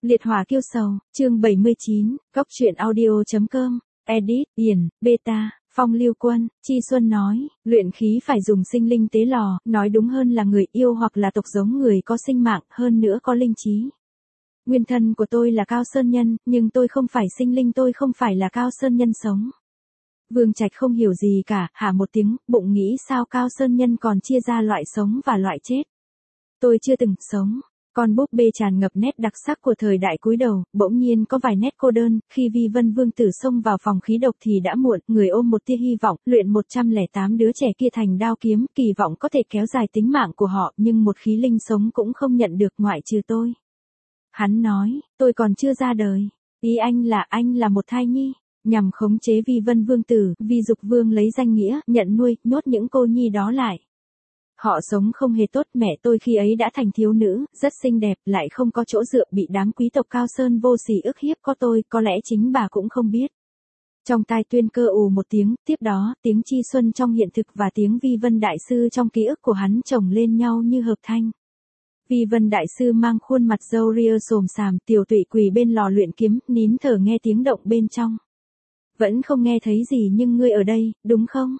Liệt hỏa kiêu sầu, chương 79, góc truyện audio.com, edit, Điền, beta, Phong Lưu Quân, Chi Xuân nói, luyện khí phải dùng sinh linh tế lò, nói đúng hơn là người yêu hoặc là tộc giống người có sinh mạng, hơn nữa có linh trí. Nguyên thân của tôi là Cao Sơn Nhân, nhưng tôi không phải sinh linh, tôi không phải là Cao Sơn Nhân sống. Vương Trạch không hiểu gì cả, hả một tiếng, bụng nghĩ sao Cao Sơn Nhân còn chia ra loại sống và loại chết. Tôi chưa từng sống. Con búp bê tràn ngập nét đặc sắc của thời đại cúi đầu, bỗng nhiên có vài nét cô đơn, khi Vi Vân Vương tử xông vào phòng khí độc thì đã muộn, người ôm một tia hy vọng, luyện 108 đứa trẻ kia thành đao kiếm, kỳ vọng có thể kéo dài tính mạng của họ, nhưng một khí linh sống cũng không nhận được ngoại trừ tôi. Hắn nói, tôi còn chưa ra đời. Ý anh là một thai nhi. Nhằm khống chế Vi Vân Vương tử, Vi Dục Vương lấy danh nghĩa, nhận nuôi, nhốt những cô nhi đó lại. Họ sống không hề tốt, mẹ tôi khi ấy đã thành thiếu nữ, rất xinh đẹp, lại không có chỗ dựa, bị đám quý tộc Cao Sơn vô sỉ ức hiếp, có lẽ chính bà cũng không biết. Trong tai Tuyên Cơ ù một tiếng, tiếp đó, tiếng Chi Xuân trong hiện thực và tiếng Vi Vân Đại Sư trong ký ức của hắn chồng lên nhau như hợp thanh. Vi Vân Đại Sư mang khuôn mặt râu ria xồm xàm, tiểu tụy quỳ bên lò luyện kiếm, nín thở nghe tiếng động bên trong. Vẫn không nghe thấy gì, nhưng ngươi ở đây, đúng không?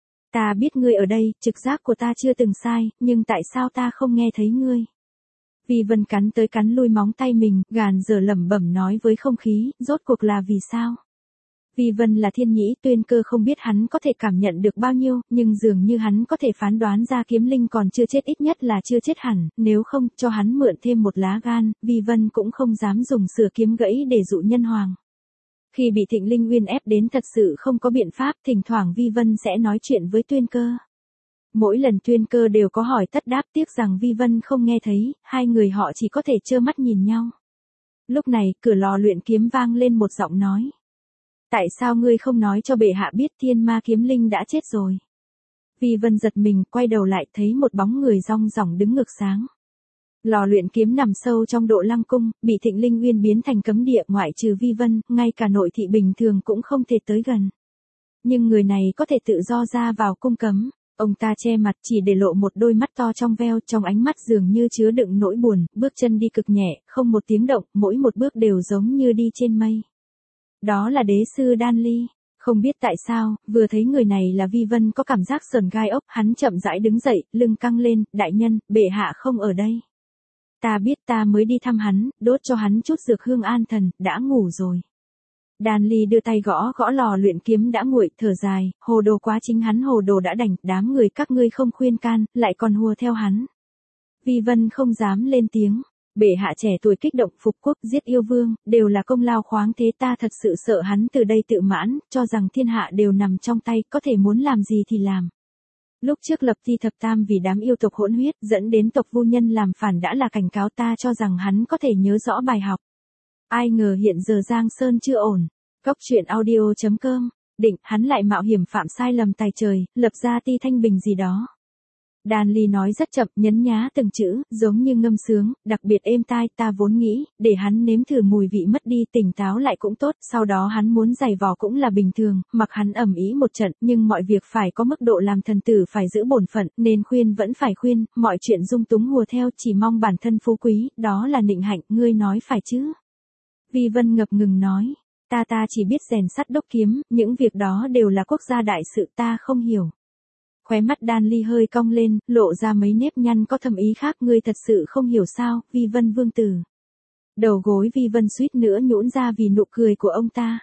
Ta biết ngươi ở đây, trực giác của ta chưa từng sai, nhưng tại sao ta không nghe thấy ngươi? Vi Vân cắn tới cắn lui móng tay mình, gàn dở lẩm bẩm nói với không khí, rốt cuộc là vì sao? Vi Vân là thiên nhĩ, Tuyên Cơ không biết hắn có thể cảm nhận được bao nhiêu, nhưng dường như hắn có thể phán đoán ra kiếm linh còn chưa chết, ít nhất là chưa chết hẳn, nếu không, cho hắn mượn thêm một lá gan, Vi Vân cũng không dám dùng sửa kiếm gãy để dụ nhân hoàng. Khi bị Thịnh Linh Uyên ép đến thật sự không có biện pháp, thỉnh thoảng Vi Vân sẽ nói chuyện với Tuyên Cơ. Mỗi lần Tuyên Cơ đều có hỏi tất đáp, tiếc rằng Vi Vân không nghe thấy, hai người họ chỉ có thể trơ mắt nhìn nhau. Lúc này, cửa lò luyện kiếm vang lên một giọng nói. Tại sao ngươi không nói cho bệ hạ biết Thiên Ma kiếm linh đã chết rồi? Vi Vân giật mình, quay đầu lại thấy một bóng người rong ròng đứng ngược sáng. Lò luyện kiếm nằm sâu trong Độ Lăng cung, bị Thịnh Linh Uyên biến thành cấm địa, ngoại trừ Vi Vân, ngay cả nội thị bình thường cũng không thể tới gần. Nhưng người này có thể tự do ra vào cung cấm. Ông ta che mặt, chỉ để lộ một đôi mắt to trong veo, trong ánh mắt dường như chứa đựng nỗi buồn, bước chân đi cực nhẹ, không một tiếng động, mỗi một bước đều giống như đi trên mây. Đó là đế sư Đan Ly. Không biết tại sao, vừa thấy người này là Vi Vân có cảm giác sờn gai ốc, hắn chậm rãi đứng dậy, lưng căng lên, đại nhân, bệ hạ không ở đây. Ta biết, ta mới đi thăm hắn, đốt cho hắn chút dược hương an thần, đã ngủ rồi. Đan Ly đưa tay gõ gõ lò luyện kiếm đã nguội, thở dài, hồ đồ quá, chính hắn hồ đồ đã đành, đám người các ngươi không khuyên can, lại còn hùa theo hắn. Vi Vân không dám lên tiếng. Bệ hạ trẻ tuổi kích động, phục quốc, giết yêu vương, đều là công lao khoáng thế, ta thật sự sợ hắn từ đây tự mãn, cho rằng thiên hạ đều nằm trong tay, có thể muốn làm gì thì làm. Lúc trước lập Thi Thập Tam vì đám yêu tộc hỗn huyết dẫn đến tộc Vu Nhân làm phản đã là cảnh cáo, ta cho rằng hắn có thể nhớ rõ bài học. Ai ngờ hiện giờ Giang Sơn chưa ổn. Góc truyện audio.com, định hắn lại mạo hiểm phạm sai lầm tài trời, lập ra Ti Thanh Bình gì đó. Đan Ly nói rất chậm, nhấn nhá từng chữ, giống như ngâm sướng, đặc biệt êm tai, ta vốn nghĩ, để hắn nếm thử mùi vị mất đi, tỉnh táo lại cũng tốt, sau đó hắn muốn giày vò cũng là bình thường, mặc hắn ầm ĩ một trận, nhưng mọi việc phải có mức độ, làm thần tử phải giữ bổn phận, nên khuyên vẫn phải khuyên, mọi chuyện dung túng hùa theo, chỉ mong bản thân phú quý, đó là nịnh hạnh, ngươi nói phải chứ? Vi Vân ngập ngừng nói, ta chỉ biết rèn sắt đúc kiếm, những việc đó đều là quốc gia đại sự, ta không hiểu. Khóe mắt Đan Ly hơi cong lên, lộ ra mấy nếp nhăn có thâm ý khác, ngươi thật sự không hiểu sao, Vi Vân vương tử. Đầu gối Vi Vân suýt nữa nhũn ra vì nụ cười của ông ta.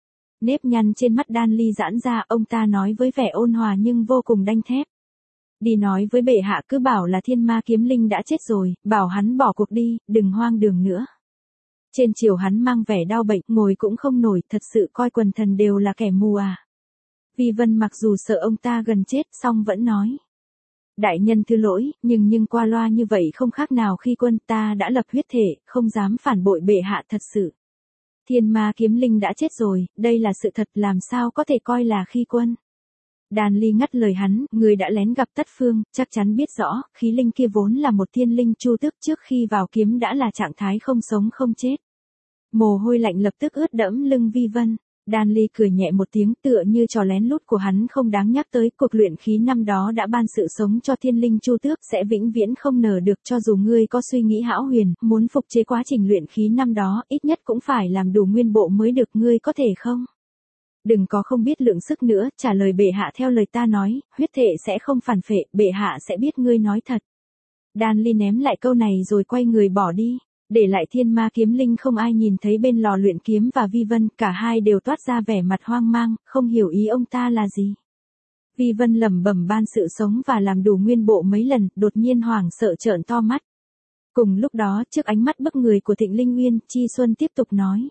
Nếp nhăn trên mắt Đan Ly giãn ra, ông ta nói với vẻ ôn hòa nhưng vô cùng đanh thép. Đi nói với bệ hạ, cứ bảo là Thiên Ma kiếm linh đã chết rồi, bảo hắn bỏ cuộc đi, đừng hoang đường nữa. Trên chiều hắn mang vẻ đau bệnh, ngồi cũng không nổi, thật sự coi quần thần đều là kẻ mù à. Vi Vân mặc dù sợ ông ta gần chết, song vẫn nói. Đại nhân thứ lỗi, nhưng qua loa như vậy không khác nào khi quân, ta đã lập huyết thể, không dám phản bội bệ hạ thật sự. Thiên Ma kiếm linh đã chết rồi, đây là sự thật, làm sao có thể coi là khi quân. Đan Ly ngắt lời hắn, người đã lén gặp Tất Phương, chắc chắn biết rõ, khí linh kia vốn là một thiên linh, Chu Tước trước khi vào kiếm đã là trạng thái không sống không chết. Mồ hôi lạnh lập tức ướt đẫm lưng Vi Vân. Đan Ly cười nhẹ một tiếng, tựa như trò lén lút của hắn không đáng nhắc tới, cuộc luyện khí năm đó đã ban sự sống cho thiên linh chu tước, sẽ vĩnh viễn không nở được, cho dù ngươi có suy nghĩ hão huyền, muốn phục chế quá trình luyện khí năm đó, ít nhất cũng phải làm đủ nguyên bộ mới được, ngươi có thể không? Đừng có không biết lượng sức nữa, trả lời bệ hạ theo lời ta nói, huyết thể sẽ không phản phệ, bệ hạ sẽ biết ngươi nói thật. Đan Ly ném lại câu này rồi quay người bỏ đi. Để lại thiên ma kiếm linh không ai nhìn thấy bên lò luyện kiếm và Vi Vân, cả hai đều toát ra vẻ mặt hoang mang, không hiểu ý ông ta là gì. Vi Vân lẩm bẩm ban sự sống và làm đủ nguyên bộ mấy lần, đột nhiên hoảng sợ trợn to mắt. Cùng lúc đó, trước ánh mắt bức người của Thịnh Linh Nguyên, Chi Xuân tiếp tục nói.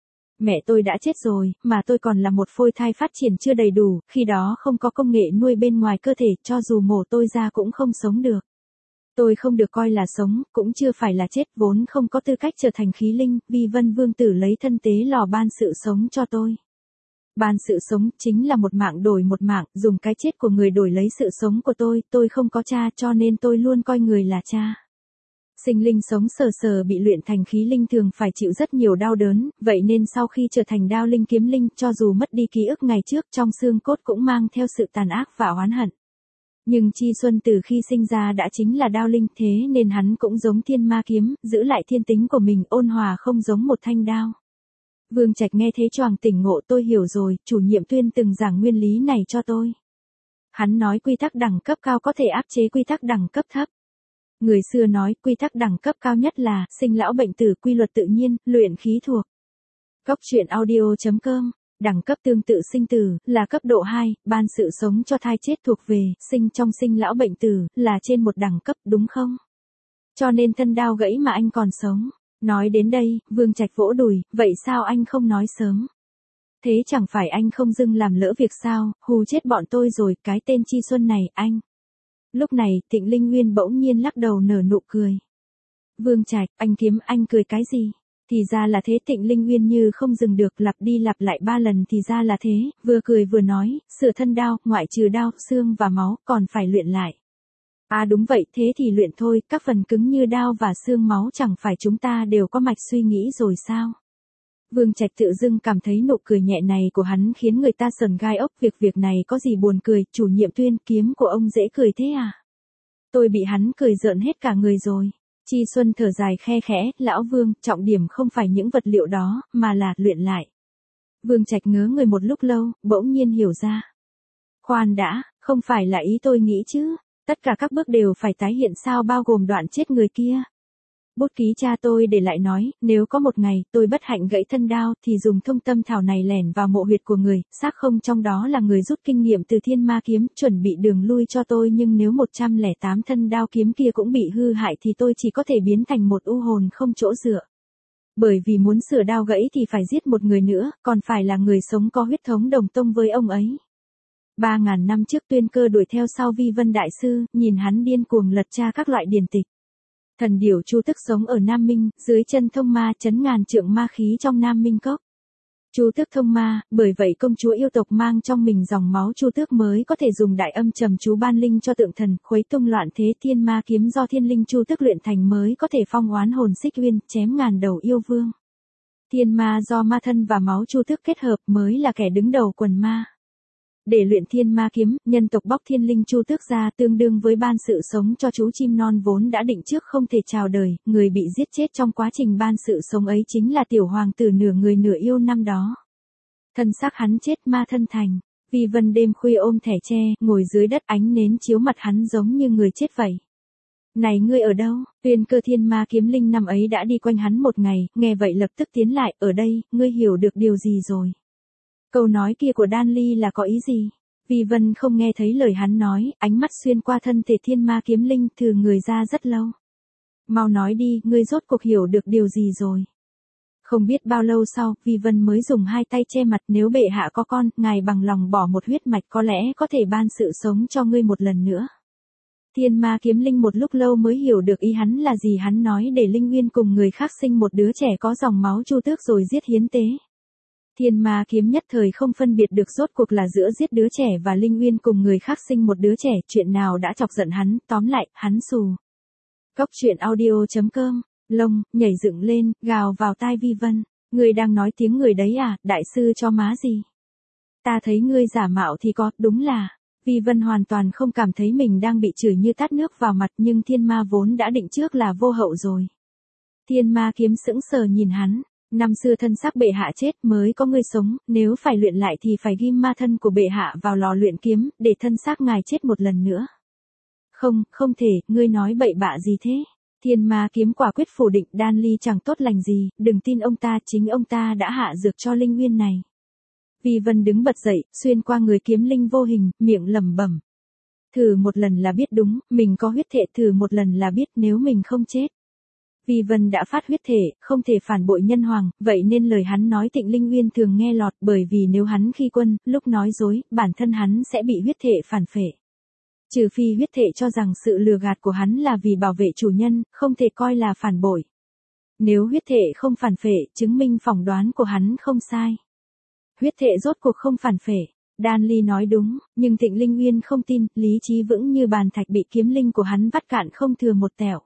Mẹ tôi đã chết rồi, mà tôi còn là một phôi thai phát triển chưa đầy đủ, khi đó không có công nghệ nuôi bên ngoài cơ thể, cho dù mổ tôi ra cũng không sống được. Tôi không được coi là sống, cũng chưa phải là chết, vốn không có tư cách trở thành khí linh, Vi Vân Vương tử lấy thân tế lò ban sự sống cho tôi. Ban sự sống chính là một mạng đổi một mạng, dùng cái chết của người đổi lấy sự sống của tôi không có cha cho nên tôi luôn coi người là cha. Sinh linh sống sờ sờ bị luyện thành khí linh thường phải chịu rất nhiều đau đớn, vậy nên sau khi trở thành đao linh kiếm linh, cho dù mất đi ký ức ngày trước, trong xương cốt cũng mang theo sự tàn ác và oán hận. Nhưng Chi Xuân từ khi sinh ra đã chính là đao linh, thế nên hắn cũng giống thiên ma kiếm, giữ lại thiên tính của mình, ôn hòa không giống một thanh đao. Vương Trạch nghe thế choàng tỉnh ngộ, tôi hiểu rồi, chủ nhiệm Tuyên từng giảng nguyên lý này cho tôi. Hắn nói quy tắc đẳng cấp cao có thể áp chế quy tắc đẳng cấp thấp. Người xưa nói quy tắc đẳng cấp cao nhất là sinh lão bệnh tử, quy luật tự nhiên, luyện khí thuộc. Cốc truyện audio.com. Đẳng cấp tương tự sinh tử, là cấp độ 2, ban sự sống cho thai chết thuộc về, sinh trong sinh lão bệnh tử, là trên một đẳng cấp, đúng không? Cho nên thân đao gãy mà anh còn sống. Nói đến đây, Vương Trạch vỗ đùi, vậy sao anh không nói sớm? Thế chẳng phải anh không dưng làm lỡ việc sao, hù chết bọn tôi rồi, cái tên Chi Xuân này, anh. Lúc này, Thịnh Linh Nguyên bỗng nhiên lắc đầu nở nụ cười. Vương Trạch, anh kiếm anh cười cái gì? Thì ra là thế, Thịnh Linh Nguyên như không dừng được, lặp đi lặp lại 3 lần, thì ra là thế, vừa cười vừa nói, sửa thân đao, ngoại trừ đao, xương và máu, còn phải luyện lại. À đúng vậy, thế thì luyện thôi, các phần cứng như đao và xương máu chẳng phải chúng ta đều có mạch suy nghĩ rồi sao? Vương Trạch tự dưng cảm thấy nụ cười nhẹ này của hắn khiến người ta sờn gai ốc, việc này có gì buồn cười, chủ nhiệm Tuyên, kiếm của ông dễ cười thế à? Tôi bị hắn cười rợn hết cả người rồi. Chi Xuân thở dài khe khẽ, lão Vương, trọng điểm không phải những vật liệu đó, mà là luyện lại. Vương Trạch ngớ người một lúc lâu, bỗng nhiên hiểu ra. Khoan đã, không phải là ý tôi nghĩ chứ, tất cả các bước đều phải tái hiện sao, bao gồm đoạn chết người kia. Bút ký cha tôi để lại nói, nếu có một ngày tôi bất hạnh gãy thân đao thì dùng thông tâm thảo này lẻn vào mộ huyệt của người, xác không trong đó là người rút kinh nghiệm từ thiên ma kiếm, chuẩn bị đường lui cho tôi, nhưng nếu 108 thân đao kiếm kia cũng bị hư hại thì tôi chỉ có thể biến thành một u hồn không chỗ dựa. Bởi vì muốn sửa đao gãy thì phải giết một người nữa, còn phải là người sống có huyết thống đồng tông với ông ấy. 3.000 năm trước Tuyên Cơ đuổi theo sau Vi Vân Đại Sư, nhìn hắn điên cuồng lật tra các loại điển tịch. Thần điểu Chu Tức sống ở Nam Minh, dưới chân thông ma chấn ngàn trượng ma khí trong Nam Minh Cốc. Chu Tước thông ma, bởi vậy công chúa yêu tộc mang trong mình dòng máu Chu Tước mới có thể dùng đại âm trầm chú ban linh cho tượng thần, khuấy tung loạn thế, thiên ma kiếm do thiên linh Chu Tước luyện thành mới có thể phong oán hồn Xích Uyên, chém ngàn đầu yêu vương. Thiên ma do ma thân và máu Chu Tước kết hợp mới là kẻ đứng đầu quần ma. Để luyện thiên ma kiếm, nhân tộc bóc thiên linh Chu Tước ra, tương đương với ban sự sống cho chú chim non vốn đã định trước không thể chào đời, người bị giết chết trong quá trình ban sự sống ấy chính là tiểu hoàng tử nửa người nửa yêu năm đó. Thân xác hắn chết, ma thân thành. Vi Vân đêm khuya ôm thẻ tre, ngồi dưới đất, ánh nến chiếu mặt hắn giống như người chết vậy. Này ngươi ở đâu? Tuyên Cơ thiên ma kiếm linh năm ấy đã đi quanh hắn một ngày, nghe vậy lập tức tiến lại, ở đây, ngươi hiểu được điều gì rồi? Câu nói kia của Đan Ly là có ý gì? Vi Vân không nghe thấy lời hắn nói, ánh mắt xuyên qua thân thể thiên ma kiếm linh, thừ người ra rất lâu. Mau nói đi, ngươi rốt cuộc hiểu được điều gì rồi? Không biết bao lâu sau, Vi Vân mới dùng hai tay che mặt, nếu bệ hạ có con, ngài bằng lòng bỏ một huyết mạch có lẽ có thể ban sự sống cho ngươi một lần nữa. Thiên ma kiếm linh một lúc lâu mới hiểu được ý hắn là gì, hắn nói để Linh Nguyên cùng người khác sinh một đứa trẻ có dòng máu Chu Tước rồi giết hiến tế. Thiên ma kiếm nhất thời không phân biệt được rốt cuộc là giữa giết đứa trẻ và Linh Nguyên cùng người khác sinh một đứa trẻ, chuyện nào đã chọc giận hắn, tóm lại, hắn xù. Cốc truyện audio.com, lông, nhảy dựng lên, gào vào tai Vi Vân. Ngươi đang nói tiếng người đấy à, đại sư cho má gì? Ta thấy ngươi giả mạo thì có, đúng là. Vi Vân hoàn toàn không cảm thấy mình đang bị chửi như tát nước vào mặt, nhưng thiên ma vốn đã định trước là vô hậu rồi. Thiên ma kiếm sững sờ nhìn hắn. Năm xưa thân xác bệ hạ chết mới có ngươi sống, nếu phải luyện lại thì phải ghim ma thân của bệ hạ vào lò luyện kiếm, để thân xác ngài chết một lần nữa. Không, không thể, ngươi nói bậy bạ gì thế? Thiên ma kiếm quả quyết phủ định, Đan Ly chẳng tốt lành gì, đừng tin ông ta, chính ông ta đã hạ dược cho linh nguyên này. Vi Vân đứng bật dậy, xuyên qua người kiếm linh vô hình, miệng lẩm bẩm. Thử một lần là biết đúng, mình có huyết thể, thử một lần là biết nếu mình không chết. Vi Vân đã phát huyết thể, không thể phản bội nhân hoàng, vậy nên lời hắn nói Tịnh Linh Nguyên thường nghe lọt, bởi vì nếu hắn khi quân, lúc nói dối, bản thân hắn sẽ bị huyết thể phản phệ. Trừ phi huyết thể cho rằng sự lừa gạt của hắn là vì bảo vệ chủ nhân, không thể coi là phản bội. Nếu huyết thể không phản phệ, chứng minh phỏng đoán của hắn không sai. Huyết thể rốt cuộc không phản phệ. Đan Ly nói đúng, nhưng Tịnh Linh Nguyên không tin, lý trí vững như bàn thạch bị kiếm linh của hắn vắt cạn không thừa một tẹo.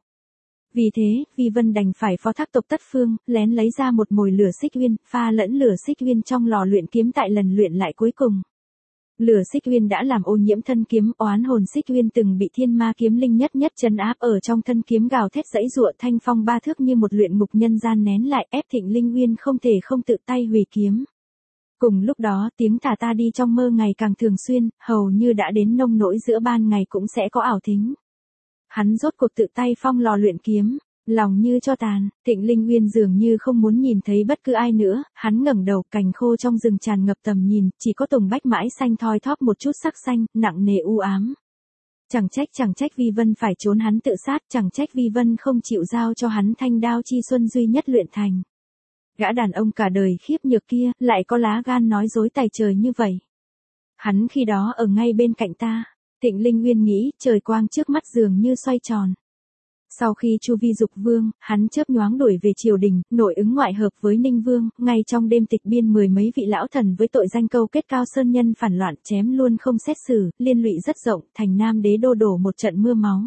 Vì thế, Vi Vân đành phải phó thác tộc Tất Phương, lén lấy ra một mồi lửa xích uyên, pha lẫn lửa xích uyên trong lò luyện kiếm tại lần luyện lại cuối cùng. Lửa xích uyên đã làm ô nhiễm thân kiếm, oán hồn xích uyên từng bị thiên ma kiếm linh nhất trấn áp ở trong thân kiếm gào thét giãy giụa, thanh phong ba thước như một luyện ngục nhân gian nén lại, ép Tịnh Linh Nguyên không thể không tự tay hủy kiếm. Cùng lúc đó, tiếng thả ta đi trong mơ ngày càng thường xuyên, hầu như đã đến nông nỗi giữa ban ngày cũng sẽ có ảo thính. Hắn rốt cuộc tự tay phong lò luyện kiếm, lòng như cho tàn, Tịnh Linh Nguyên dường như không muốn nhìn thấy bất cứ ai nữa, hắn ngẩng đầu, cành khô trong rừng tràn ngập tầm nhìn, chỉ có tùng bách mãi xanh thoi thóp một chút sắc xanh, nặng nề u ám. Chẳng trách Vi Vân phải trốn hắn tự sát, chẳng trách Vi Vân không chịu giao cho hắn thanh đao chi xuân duy nhất luyện thành. Gã đàn ông cả đời khiếp nhược kia, lại có lá gan nói dối tày trời như vậy. Hắn khi đó ở ngay bên cạnh ta. Tịnh Linh Nguyên nghĩ, trời quang trước mắt dường như xoay tròn. Sau khi Chu Vi Dục Vương, hắn chớp nhoáng đuổi về triều đình, nội ứng ngoại hợp với Ninh Vương, ngay trong đêm tịch biên 10 mấy vị lão thần với tội danh câu kết Cao Sơn Nhân phản loạn chém luôn không xét xử, liên lụy rất rộng, thành Nam Đế đô đổ một trận mưa máu.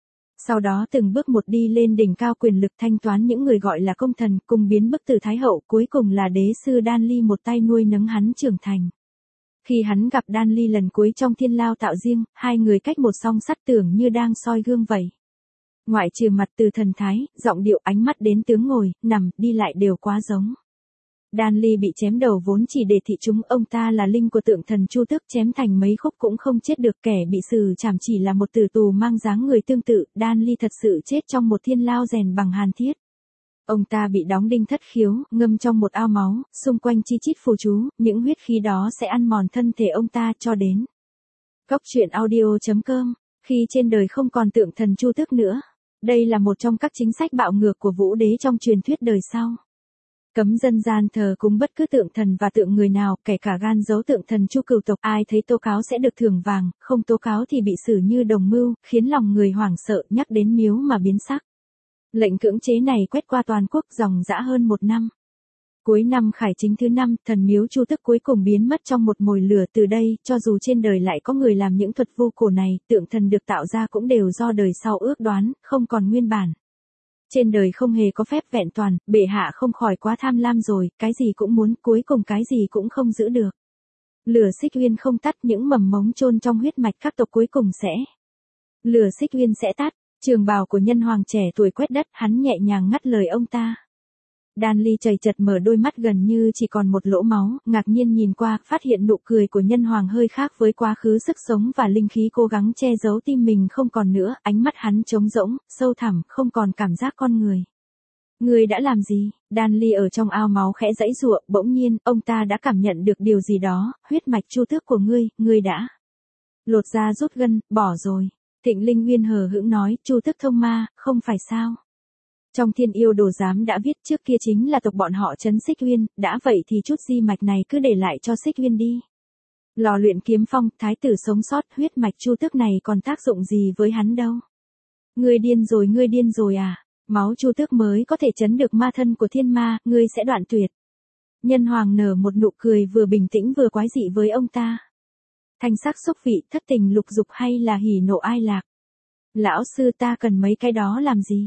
Sau đó từng bước một đi lên đỉnh cao quyền lực thanh toán những người gọi là công thần, cùng biến bức từ Thái Hậu, cuối cùng là đế sư Đan Ly một tay nuôi nấng hắn trưởng thành. Khi hắn gặp Đan Ly lần cuối trong thiên lao tạo riêng, hai người cách một song sắt tưởng như đang soi gương vậy. Ngoại trừ mặt từ thần thái, giọng điệu, ánh mắt đến tướng ngồi, nằm, đi lại đều quá giống. Đan Ly bị chém đầu vốn chỉ để thị chúng, ông ta là linh của tượng thần Chu Tước, chém thành mấy khúc cũng không chết được, kẻ bị xử trảm chỉ là một tử tù mang dáng người tương tự, Đan Ly thật sự chết trong một thiên lao rèn bằng hàn thiết. Ông ta bị đóng đinh thất khiếu, ngâm trong một ao máu, xung quanh chi chít phù chú, những huyết khí đó sẽ ăn mòn thân thể ông ta cho đến. Góc truyện audio.com, khi trên đời không còn tượng thần Chu Tước nữa. Đây là một trong các chính sách bạo ngược của Vũ Đế trong truyền thuyết đời sau. Cấm dân gian thờ cúng bất cứ tượng thần và tượng người nào, kể cả gan giấu tượng thần Chu cửu tộc, ai thấy tố cáo sẽ được thưởng vàng, không tố cáo thì bị xử như đồng mưu, khiến lòng người hoảng sợ, nhắc đến miếu mà biến sắc. Lệnh cưỡng chế này quét qua toàn quốc dòng dã hơn 1 năm. Cuối năm Khải Chính thứ 5, thần miếu Chu Tước cuối cùng biến mất trong một mồi lửa, từ đây, cho dù trên đời lại có người làm những thuật vu cổ này, tượng thần được tạo ra cũng đều do đời sau ước đoán, không còn nguyên bản. Trên đời không hề có phép vẹn toàn, bệ hạ không khỏi quá tham lam rồi, cái gì cũng muốn, cuối cùng cái gì cũng không giữ được. Lửa xích uyên không tắt, những mầm mống chôn trong huyết mạch các tộc cuối cùng sẽ. Lửa xích uyên sẽ tắt. Trường bào của nhân hoàng trẻ tuổi quét đất, hắn nhẹ nhàng ngắt lời ông ta. Đan Ly chầy chật mở đôi mắt gần như chỉ còn một lỗ máu, ngạc nhiên nhìn qua, phát hiện nụ cười của nhân hoàng hơi khác với quá khứ, sức sống và linh khí cố gắng che giấu tim mình không còn nữa, ánh mắt hắn trống rỗng, sâu thẳm, không còn cảm giác con người. Ngươi đã làm gì? Đan Ly ở trong ao máu khẽ giãy giụa, bỗng nhiên, ông ta đã cảm nhận được điều gì đó, huyết mạch Chu Tước của ngươi đã lột da rút gân, bỏ rồi. Tịnh Linh Nguyên hờ hững nói, Chu Tước thông ma, không phải sao? Trong Thiên Yêu Đồ Giám đã viết trước kia chính là tộc bọn họ trấn Xích Uyên, đã vậy thì chút di mạch này cứ để lại cho Xích Uyên đi. Lò luyện kiếm phong, thái tử sống sót, huyết mạch Chu Tước này còn tác dụng gì với hắn đâu? Ngươi điên rồi à? Máu Chu Tước mới có thể trấn được ma thân của thiên ma, ngươi sẽ đoạn tuyệt. Nhân hoàng nở một nụ cười vừa bình tĩnh vừa quái dị với ông ta. Thanh sắc xúc vị, thất tình lục dục hay là hỉ nộ ai lạc? Lão sư, ta cần mấy cái đó làm gì?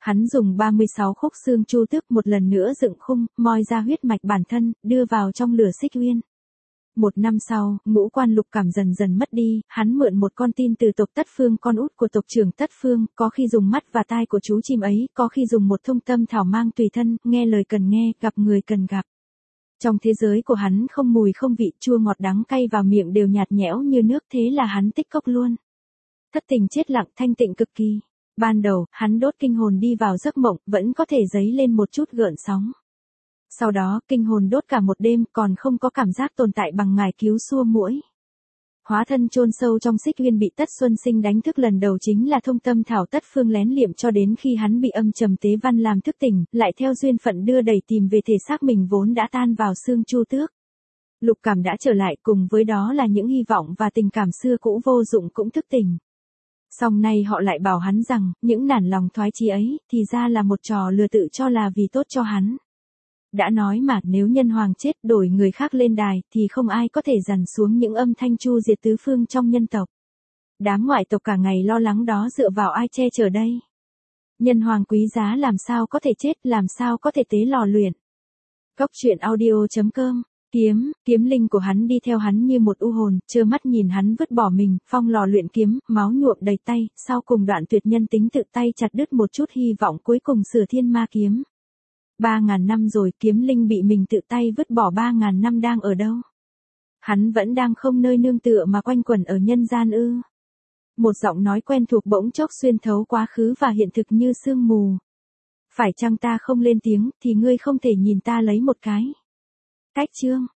Hắn dùng 36 khúc xương chu tước một lần nữa dựng khung, moi ra huyết mạch bản thân, đưa vào trong lửa xích uyên. Một năm sau, ngũ quan Lục Cảm dần dần mất đi, hắn mượn một con tin từ tộc Tất Phương, con út của tộc trưởng Tất Phương, có khi dùng mắt và tai của chú chim ấy, có khi dùng một thông tâm thảo mang tùy thân, nghe lời cần nghe, gặp người cần gặp. Trong thế giới của hắn không mùi không vị, chua ngọt đắng cay vào miệng đều nhạt nhẽo như nước, thế là hắn tích cốc luôn. Thất tình chết lặng, thanh tịnh cực kỳ. Ban đầu, hắn đốt kinh hồn đi vào giấc mộng, vẫn có thể dấy lên một chút gợn sóng. Sau đó, kinh hồn đốt cả một đêm, còn không có cảm giác tồn tại bằng ngải cứu xua muỗi. Hóa thân chôn sâu trong xích uyên bị Tất Xuân Sinh đánh thức lần đầu chính là thông tâm thảo Tất Phương lén liệm, cho đến khi hắn bị âm trầm tế văn làm thức tỉnh, lại theo duyên phận đưa đẩy tìm về thể xác mình vốn đã tan vào xương chu tước. Lục Cảm đã trở lại, cùng với đó là những hy vọng và tình cảm xưa cũ vô dụng cũng thức tỉnh. Song nay họ lại bảo hắn rằng, những nản lòng thoái chí ấy, thì ra là một trò lừa tự cho là vì tốt cho hắn. Đã nói mà, nếu nhân hoàng chết đổi người khác lên đài, thì không ai có thể dằn xuống những âm thanh chu diệt tứ phương trong nhân tộc. Đám ngoại tộc cả ngày lo lắng đó dựa vào ai che chở đây? Nhân hoàng quý giá làm sao có thể chết, làm sao có thể tế lò luyện? Cốc truyện audio.com. Kiếm linh của hắn đi theo hắn như một u hồn, trơ mắt nhìn hắn vứt bỏ mình, phong lò luyện kiếm, máu nhuộm đầy tay, sau cùng đoạn tuyệt nhân tính tự tay chặt đứt một chút hy vọng cuối cùng sửa thiên ma kiếm. 3.000 năm rồi, kiếm linh bị mình tự tay vứt bỏ 3.000 năm đang ở đâu? Hắn vẫn đang không nơi nương tựa mà quanh quẩn ở nhân gian ư? Một giọng nói quen thuộc bỗng chốc xuyên thấu quá khứ và hiện thực như sương mù. Phải chăng ta không lên tiếng, thì ngươi không thể nhìn ta lấy một cái? Cách chương